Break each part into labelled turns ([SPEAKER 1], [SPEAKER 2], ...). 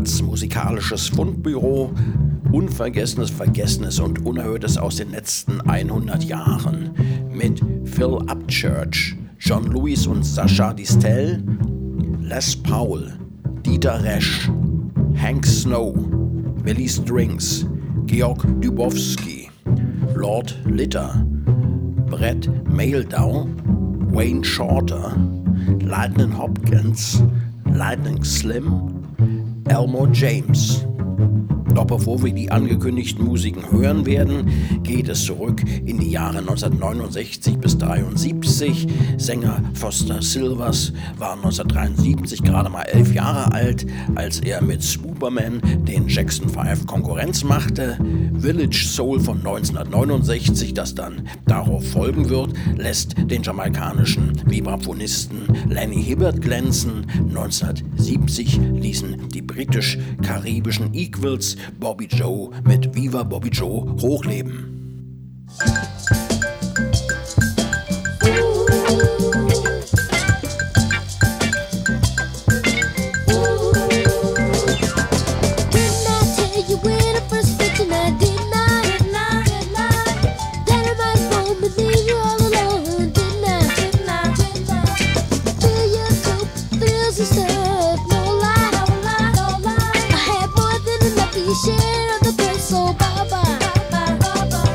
[SPEAKER 1] Platz, musikalisches Fundbüro, Unvergessenes, Vergessenes und Unerhörtes aus den letzten 100 Jahren mit Phil Upchurch, John Lewis und Sascha Distel, Les Paul, Dieter Resch, Hank Snow, Billy Strings, Georg Dubowski, Lord Litter, Brett Mehldau, Wayne Shorter, Lightning Hopkins, Lightning Slim, Elmore James. Doch bevor wir die angekündigten Musiken hören werden, geht es zurück in die Jahre 1969 bis 1973. Sänger Foster Sylvers war 1973 gerade mal 11 Jahre alt, als er mit Superman den Jackson 5 Konkurrenz machte. Village Soul von 1969, das dann darauf folgen wird, lässt den jamaikanischen Vibraphonisten Lenny Hibbert glänzen. 1970 ließen die britisch-karibischen Equals Bobby Joe mit Viva Bobby Joe hochleben.
[SPEAKER 2] Share of the place, so bye bye.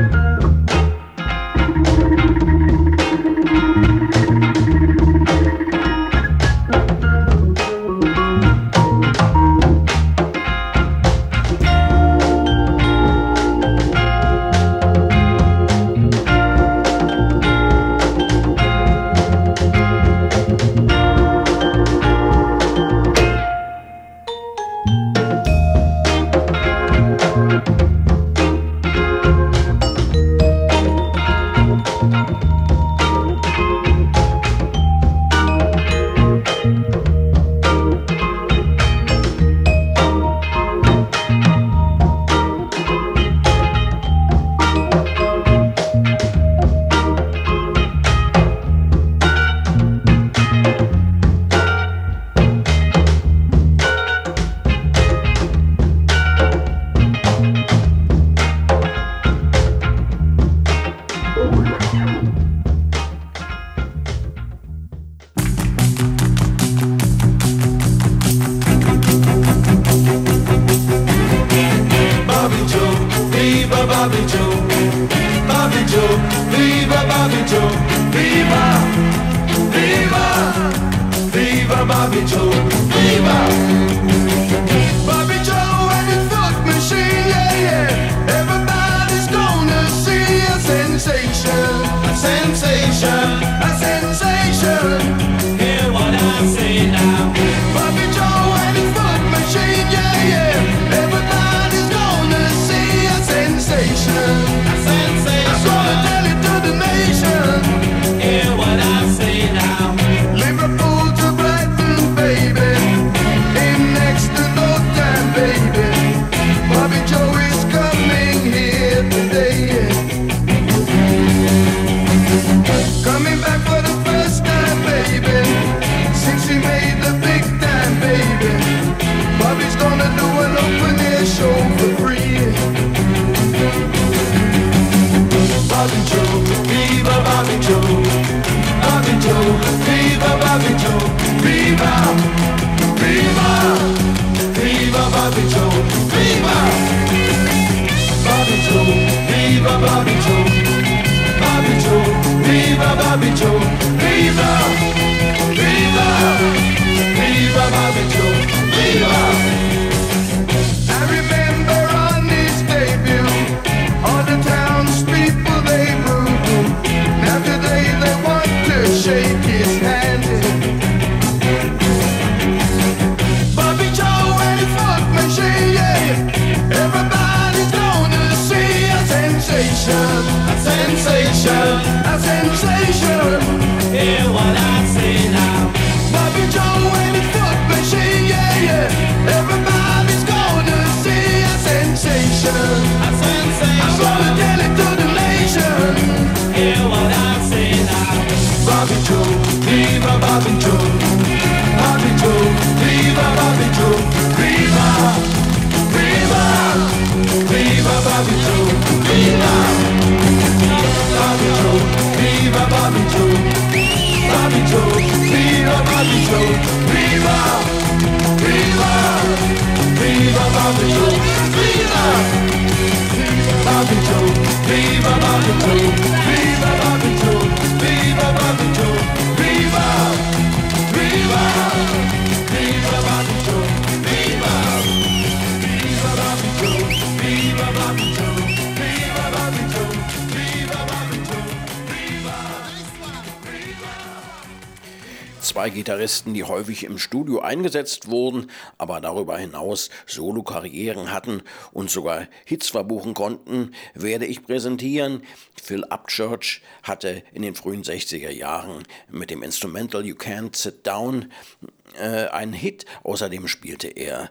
[SPEAKER 1] Zwei Gitarristen, die häufig im Studio eingesetzt wurden, aber darüber hinaus Solokarrieren hatten und sogar Hits verbuchen konnten, werde ich präsentieren. Phil Upchurch hatte in den frühen 60er Jahren mit dem Instrumental You Can't Sit Down einen Hit. Außerdem spielte er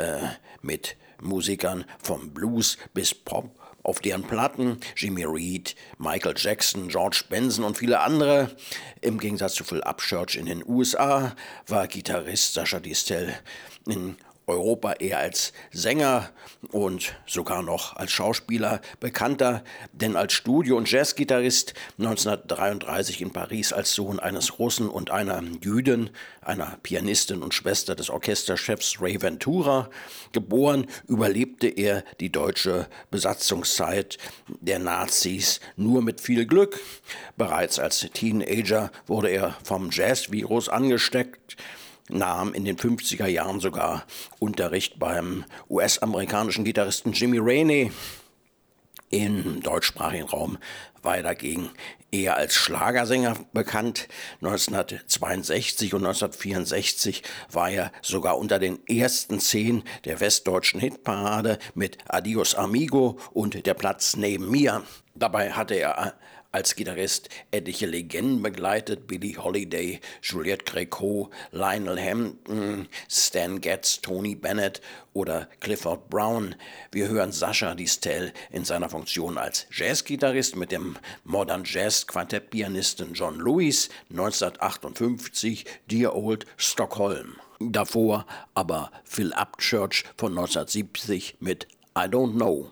[SPEAKER 1] mit Musikern vom Blues bis Pop auf deren Platten, Jimmy Reed, Michael Jackson, George Benson und viele andere. Im Gegensatz zu Phil Upchurch in den USA war Gitarrist Sascha Distel in Europa eher als Sänger und sogar noch als Schauspieler bekannter, denn als Studio- und Jazzgitarrist 1933 in Paris als Sohn eines Russen und einer Jüdin, einer Pianistin und Schwester des Orchesterchefs Ray Ventura, geboren, überlebte er die deutsche Besatzungszeit der Nazis nur mit viel Glück. Bereits als Teenager wurde er vom Jazz-Virus angesteckt, nahm in den 50er Jahren sogar Unterricht beim US-amerikanischen Gitarristen Jimmy Rainey. Im deutschsprachigen Raum war er dagegen eher als Schlagersänger bekannt. 1962 und 1964 war er sogar unter den ersten 10 der westdeutschen Hitparade mit Adios Amigo und Der Platz neben mir. Dabei hatte er als Gitarrist etliche Legenden begleitet: Billie Holiday, Juliette Gréco, Lionel Hampton, Stan Getz, Tony Bennett oder Clifford Brown. Wir hören Sascha Distel in seiner Funktion als Jazzgitarrist mit dem Modern Jazz Quartettpianisten John Lewis, 1958 Dear Old Stockholm. Davor aber Phil Upchurch von 1970 mit I Don't Know.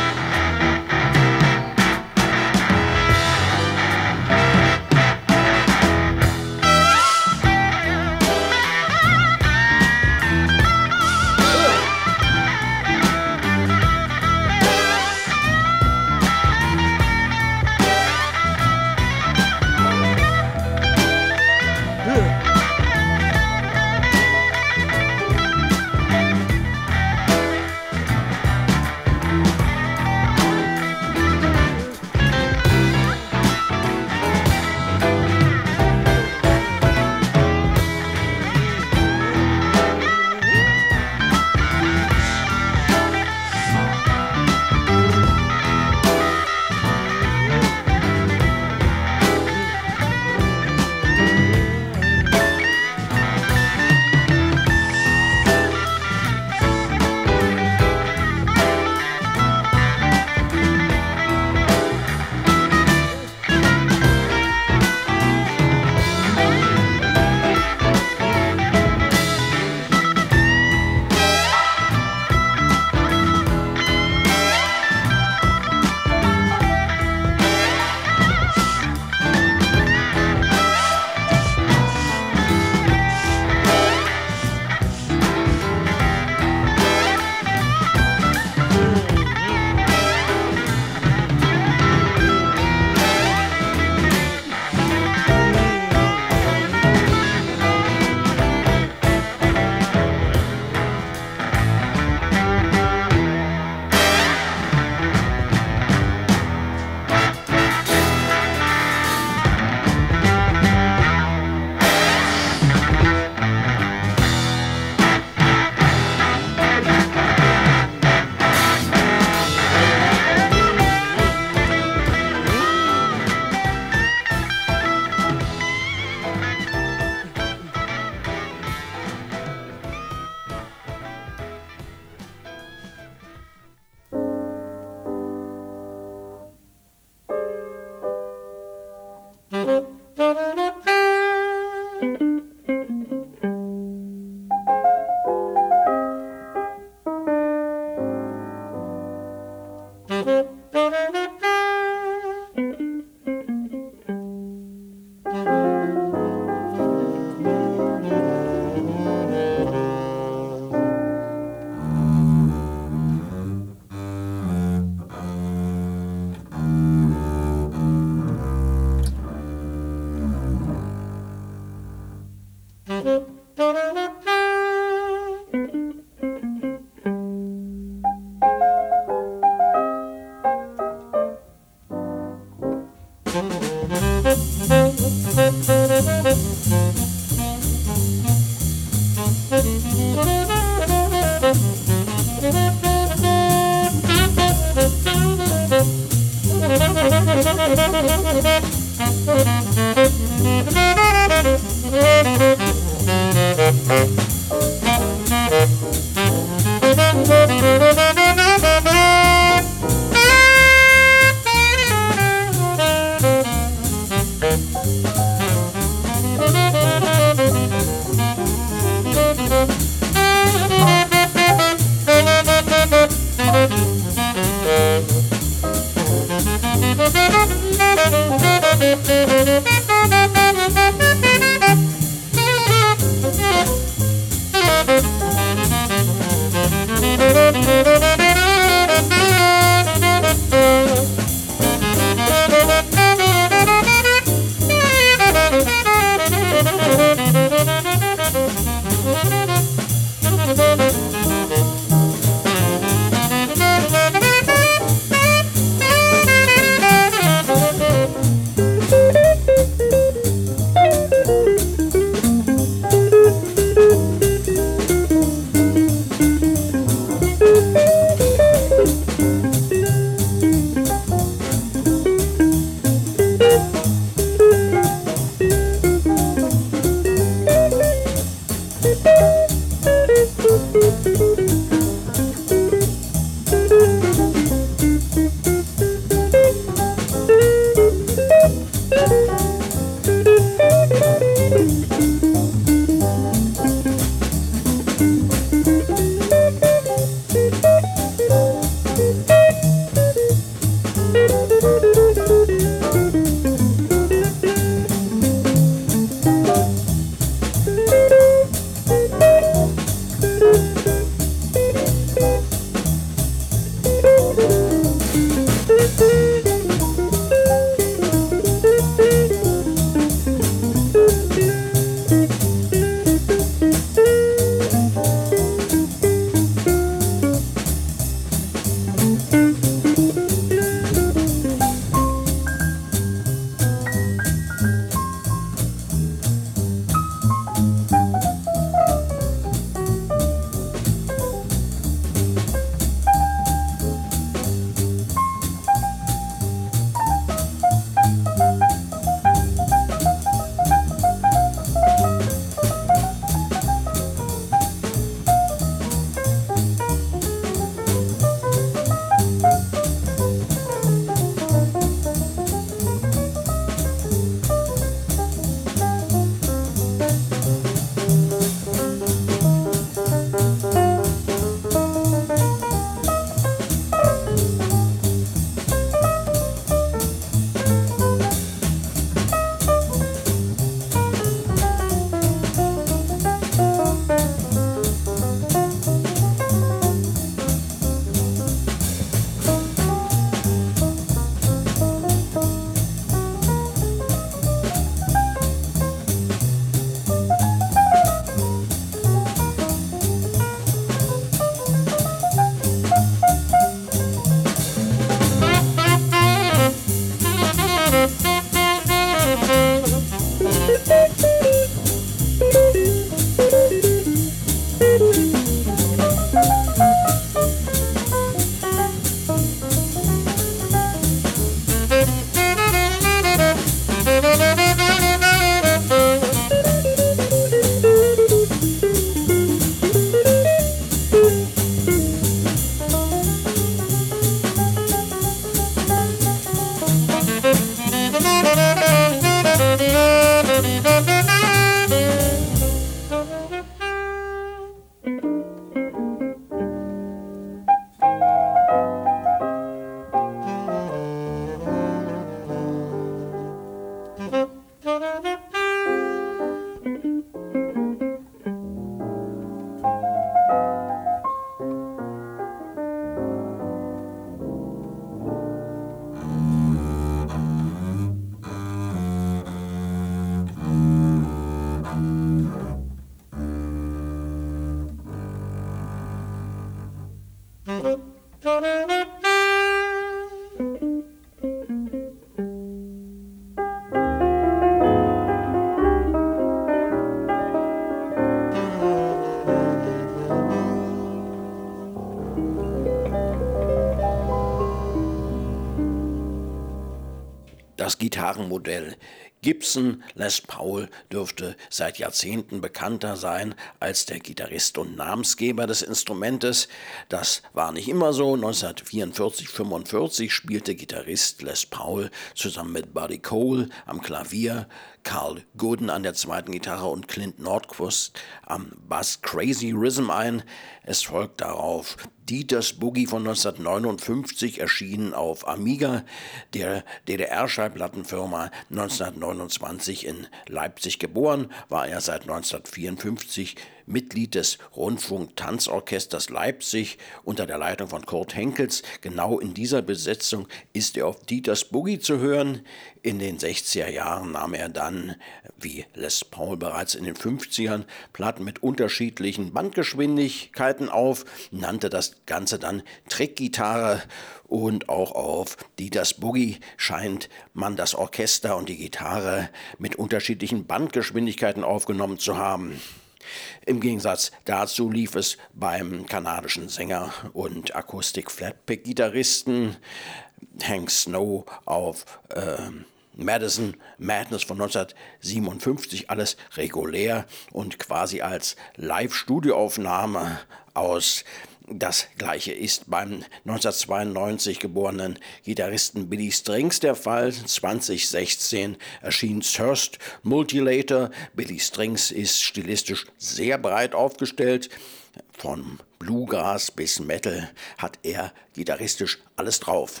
[SPEAKER 1] Das Gitarrenmodell Gibson Les Paul dürfte seit Jahrzehnten bekannter sein als der Gitarrist und Namensgeber des Instrumentes. Das war nicht immer so. 1944/45 spielte Gitarrist Les Paul zusammen mit Buddy Cole am Klavier, Carl Gooden an der zweiten Gitarre und Clint Nordquist am Bass Crazy Rhythm ein. Es folgt darauf Dieters Boogie von 1959, erschienen auf Amiga, der DDR-Schallplattenfirma. 1929 in Leipzig geboren, war er seit 1954 Mitglied des Rundfunk-Tanzorchesters Leipzig unter der Leitung von Kurt Henkels. Genau in dieser Besetzung ist er auf Dieters Boogie zu hören. In den 60er Jahren nahm er dann, wie Les Paul bereits in den 50ern, Platten mit unterschiedlichen Bandgeschwindigkeiten auf, nannte das Ganze dann Trickgitarre, und auch auf Dieters Boogie scheint man das Orchester und die Gitarre mit unterschiedlichen Bandgeschwindigkeiten aufgenommen zu haben. Im Gegensatz dazu lief es beim kanadischen Sänger und Akustik-Flatpick-Gitarristen Hank Snow auf Madison Madness von 1957 alles regulär und quasi als Live-Studioaufnahme aus. Das gleiche ist beim 1992 geborenen Gitarristen Billy Strings der Fall. 2016 erschien Thirst Multilater. Billy Strings ist stilistisch sehr breit aufgestellt. Von Bluegrass bis Metal hat er gitarristisch alles drauf.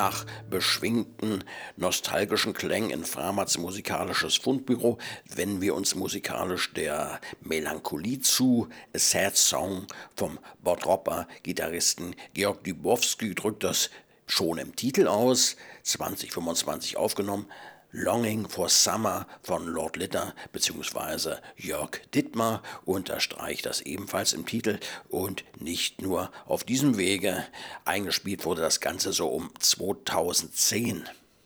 [SPEAKER 1] nach beschwingten, nostalgischen Klängen in Framads musikalisches Fundbüro wenden wir uns musikalisch der Melancholie zu. A Sad Song vom Bottropper Gitarristen Georg Dybowski drückt das schon im Titel aus, 2025 aufgenommen. Longing for Summer von Lord Litter bzw. Jörg Dittmar unterstreicht das ebenfalls im Titel und nicht nur auf diesem Wege. Eingespielt wurde das Ganze so um 2010.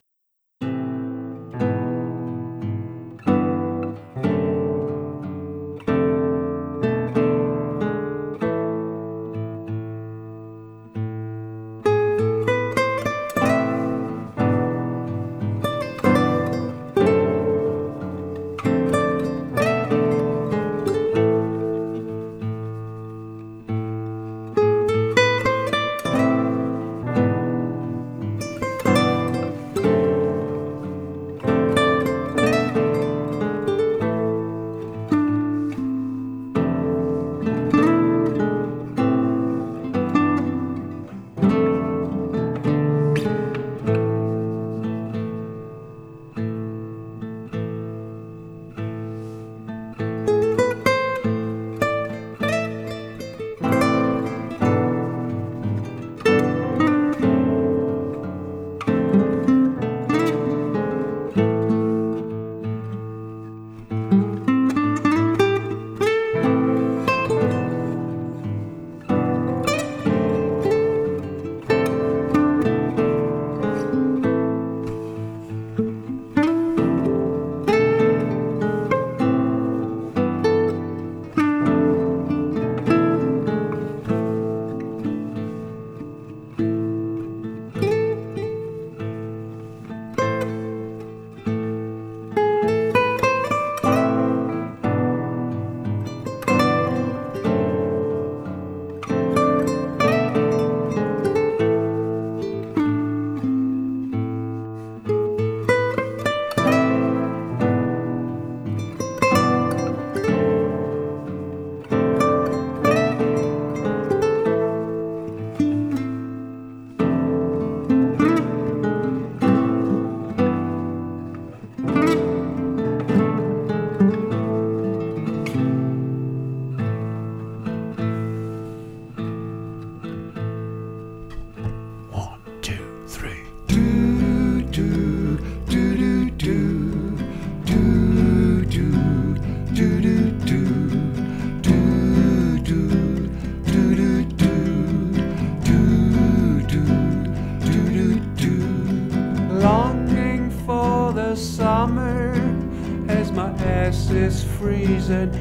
[SPEAKER 2] Is freezing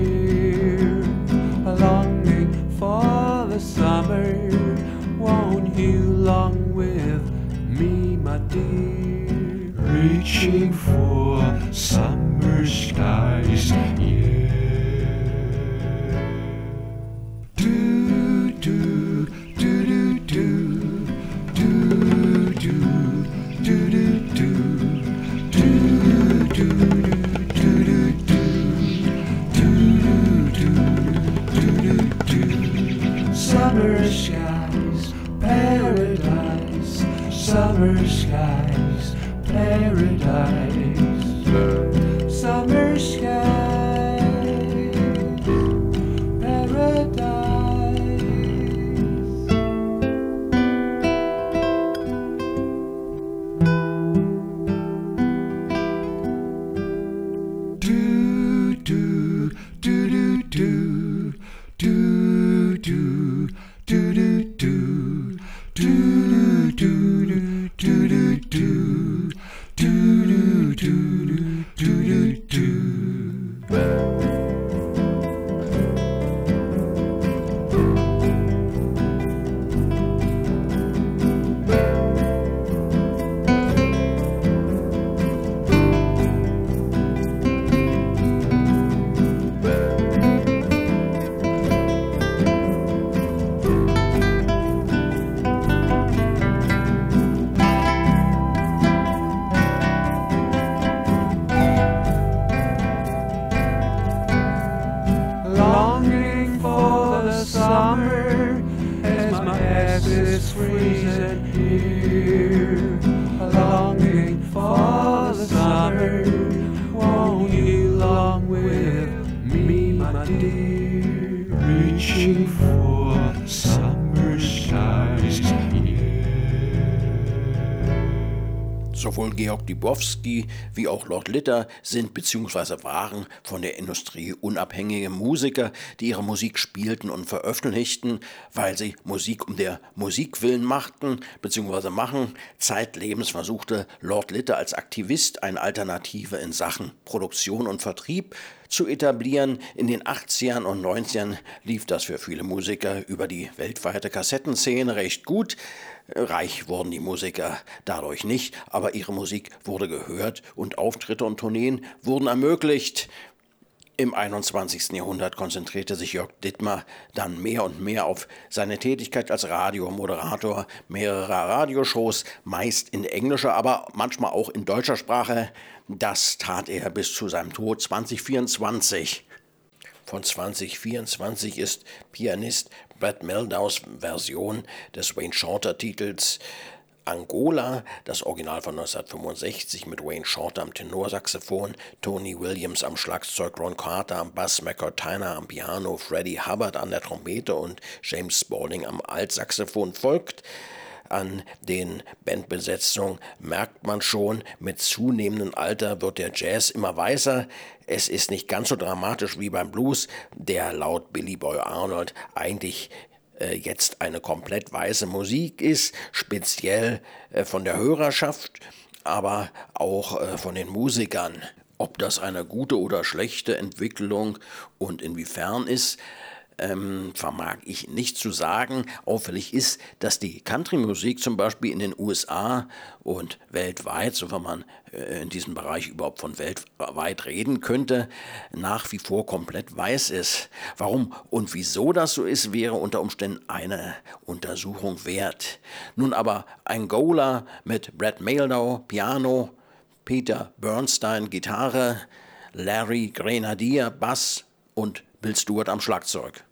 [SPEAKER 2] here, longing for the summer. Won't you long with me, my dear? Reaching for summer skies, yeah. Do do do do do do do do do do do do. Summer skies, paradise. Summer skies, paradise. Summer skies, paradise. Do do do do do do do. Do do do do do do do do do do do do do do. Summer as my ass is freezing. dear, longing for the summer. Won't you long with me, my dear? Reaching for summer skies, yeah.
[SPEAKER 1] Sowohl Georg Dybowski wie auch Lord Litter sind bzw. waren von der Industrie unabhängige Musiker, die ihre Musik spielten und veröffentlichten, weil sie Musik um der Musik willen machten bzw. machen. Zeitlebens versuchte Lord Litter als Aktivist eine Alternative in Sachen Produktion und Vertrieb zu etablieren. In den 80ern und 90ern lief das für viele Musiker über die weltweite Kassettenszene recht gut. Reich wurden die Musiker dadurch nicht, aber ihre Musik wurde gehört und Auftritte und Tourneen wurden ermöglicht. Im 21. Jahrhundert konzentrierte sich Jörg Dittmar dann mehr und mehr auf seine Tätigkeit als Radiomoderator mehrerer Radioshows, meist in englischer, aber manchmal auch in deutscher Sprache. Das tat er bis zu seinem Tod 2024. Von 2024 ist Pianist Brad Meldows Version des Wayne Shorter-Titels Angola, das Original von 1965 mit Wayne Shorter am Tenorsaxophon, Tony Williams am Schlagzeug, Ron Carter am Bass, McCoy Tyner am Piano, Freddie Hubbard an der Trompete und James Spaulding am Altsaxophon folgt. An den Bandbesetzungen merkt man schon, mit zunehmendem Alter wird der Jazz immer weißer. Es ist nicht ganz so dramatisch wie beim Blues, der laut Billy Boy Arnold eigentlich jetzt eine komplett weiße Musik ist, speziell von der Hörerschaft, aber auch von den Musikern. Ob das eine gute oder schlechte Entwicklung und inwiefern ist, vermag ich nicht zu sagen. Auffällig ist, dass die Country-Musik zum Beispiel in den USA und weltweit, sofern man in diesem Bereich überhaupt von weltweit reden könnte, nach wie vor komplett weiß ist. Warum und wieso das so ist, wäre unter Umständen eine Untersuchung wert. Nun aber Angola mit Brad Mehldau, Piano, Peter Bernstein, Gitarre, Larry Grenadier, Bass und Bill Stewart am Schlagzeug.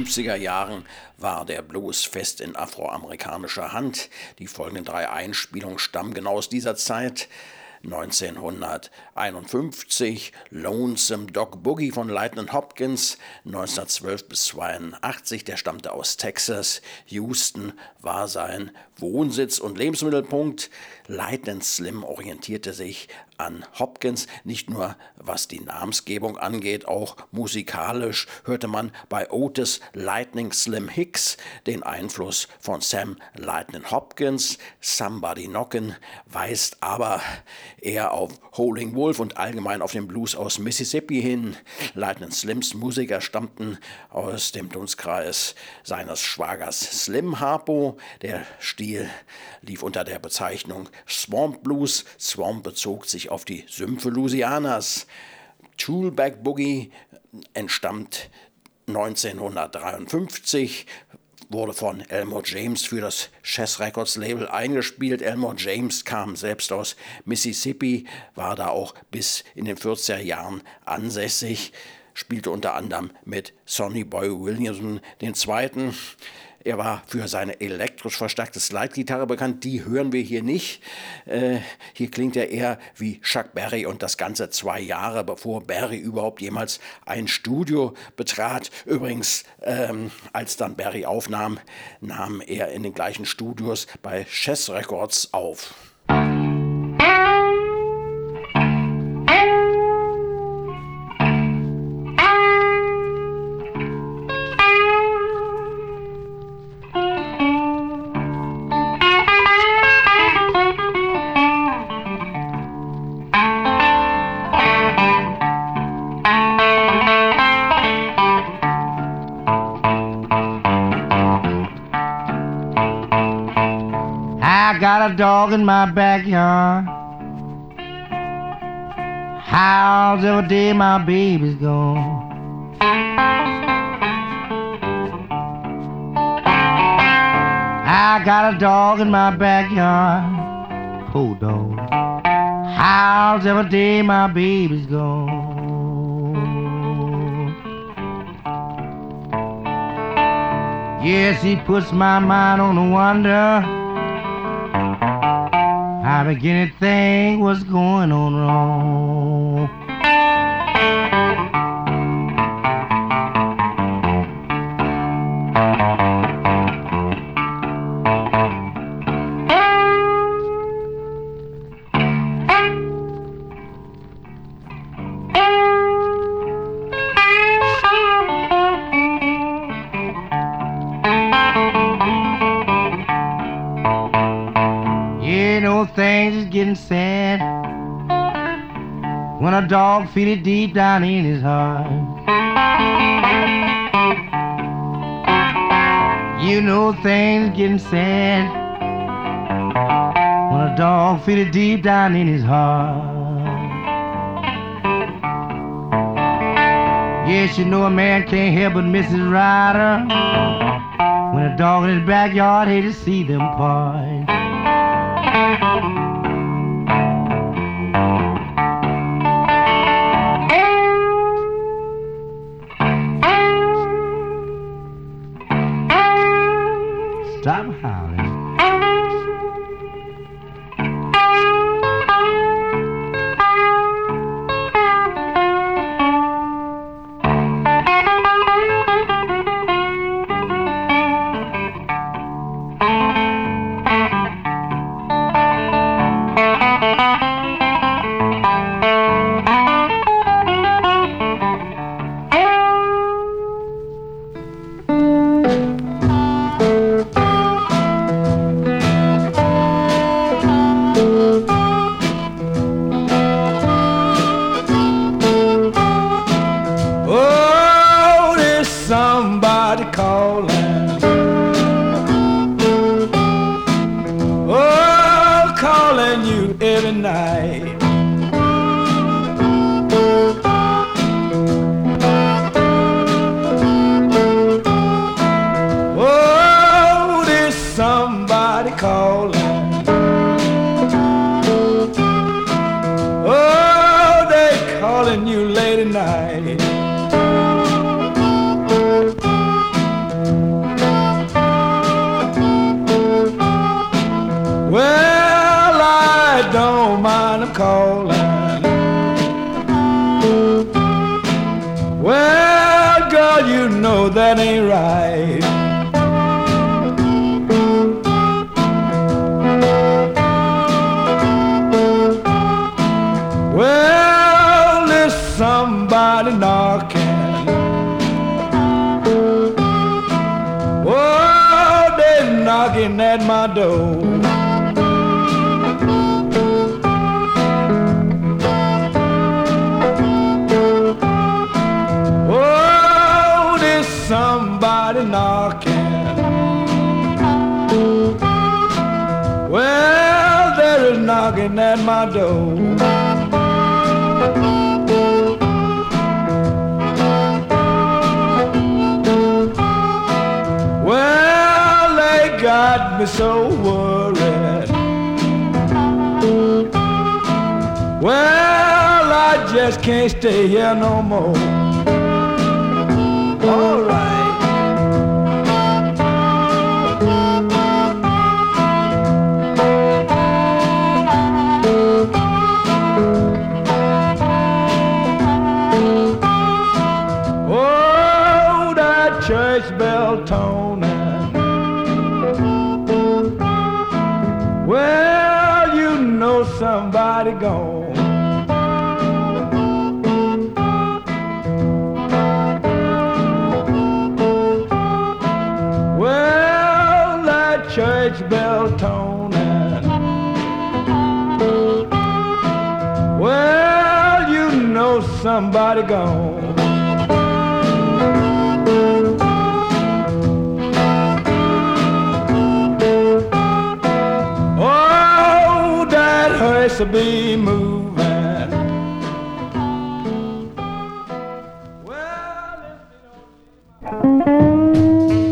[SPEAKER 1] 50er Jahren war der Blues fest in afroamerikanischer Hand. Die folgenden 3 Einspielungen stammen genau aus dieser Zeit. 1951 Lonesome Dog Boogie von Lightnin' Hopkins, 1912 bis 1982, der stammte aus Texas. Houston war sein Wohnsitz und Lebensmittelpunkt. Lightnin' Slim orientierte sich an Hopkins, nicht nur was die Namensgebung angeht, auch musikalisch hörte man bei Otis Lightning Slim Hicks den Einfluss von Sam Lightnin' Hopkins. Somebody Knockin' weist aber eher auf Howlin' Wolf und allgemein auf den Blues aus Mississippi hin. Lightnin' Slims Musiker stammten aus dem Dunstkreis seines Schwagers Slim Harpo. Der Stil lief unter der Bezeichnung Swamp Blues. Swamp bezog sich auf die Sümpfe Louisianas. Toolback Boogie entstammt 1953, wurde von Elmore James für das Chess Records Label eingespielt. Elmore James kam selbst aus Mississippi, war da auch bis in den 40er Jahren ansässig, spielte unter anderem mit Sonny Boy Williamson II. Er war für seine elektrisch verstärkte Slide-Gitarre bekannt, die hören wir hier nicht. Hier klingt er eher wie Chuck Berry und das Ganze 2 Jahre, bevor Berry überhaupt jemals ein Studio betrat. Übrigens, als dann Berry aufnahm, nahm er in den gleichen Studios bei Chess Records auf.
[SPEAKER 3] Got a dog in my backyard. Howls every day my baby's gone. I got a dog in my backyard. Poor dog. Howls every day my baby's gone. Yes, he puts my mind on the wonder. I begin to think what's going on wrong. Things is getting sad when a dog feel it deep down in his heart. You know things getting sad when a dog feel it deep down in his heart. Yes, you know a man can't help but miss his rider when a dog in his backyard hate to see them part. Stop howling.
[SPEAKER 4] that ain't right. Well, there's somebody knocking. Oh, they're knocking at my door. Oh, there's somebody knocking. Well, there is knocking at my door. Well, they got me so worried. Well, I just can't stay here no more. All right. Oh, that church bell toning. Well, you know somebody gone. Well, that church bell toning. Well, you know somebody gone. Oh, that hurts to be moving. Well, if you don't...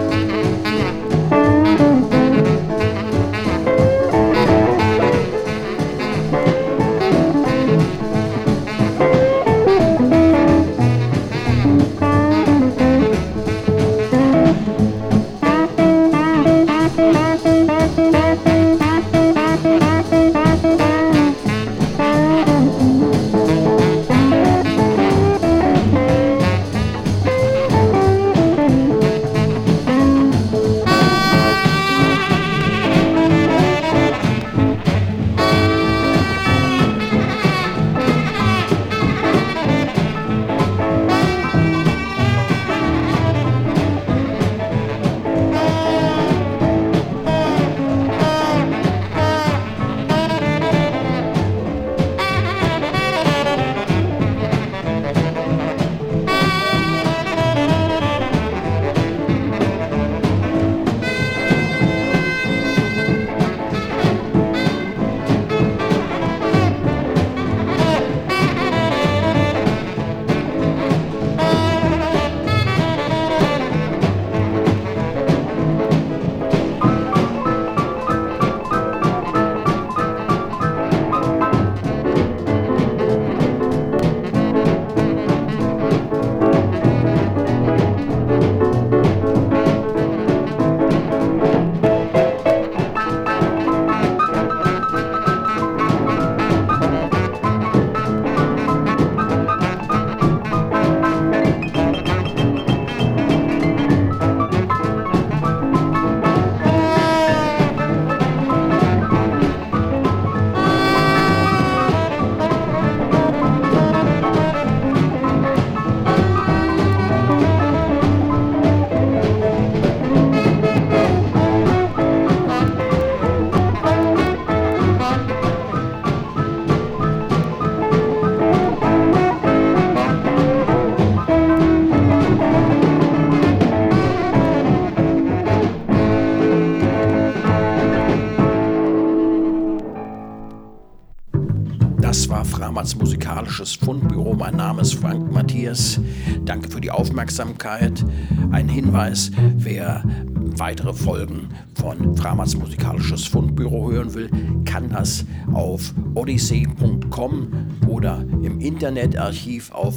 [SPEAKER 1] Das war Framats musikalisches Fundbüro. Mein Name ist Frank Matthias. Danke für die Aufmerksamkeit. Ein Hinweis, wer weitere Folgen von Framats musikalisches Fundbüro hören will, kann das auf odyssey.com oder im Internetarchiv auf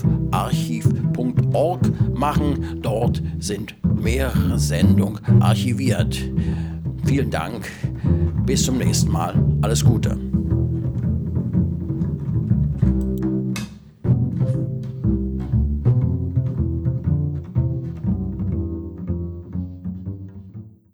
[SPEAKER 1] archiv.org machen. Dort sind mehrere Sendungen archiviert. Vielen Dank. Bis zum nächsten Mal. Alles Gute.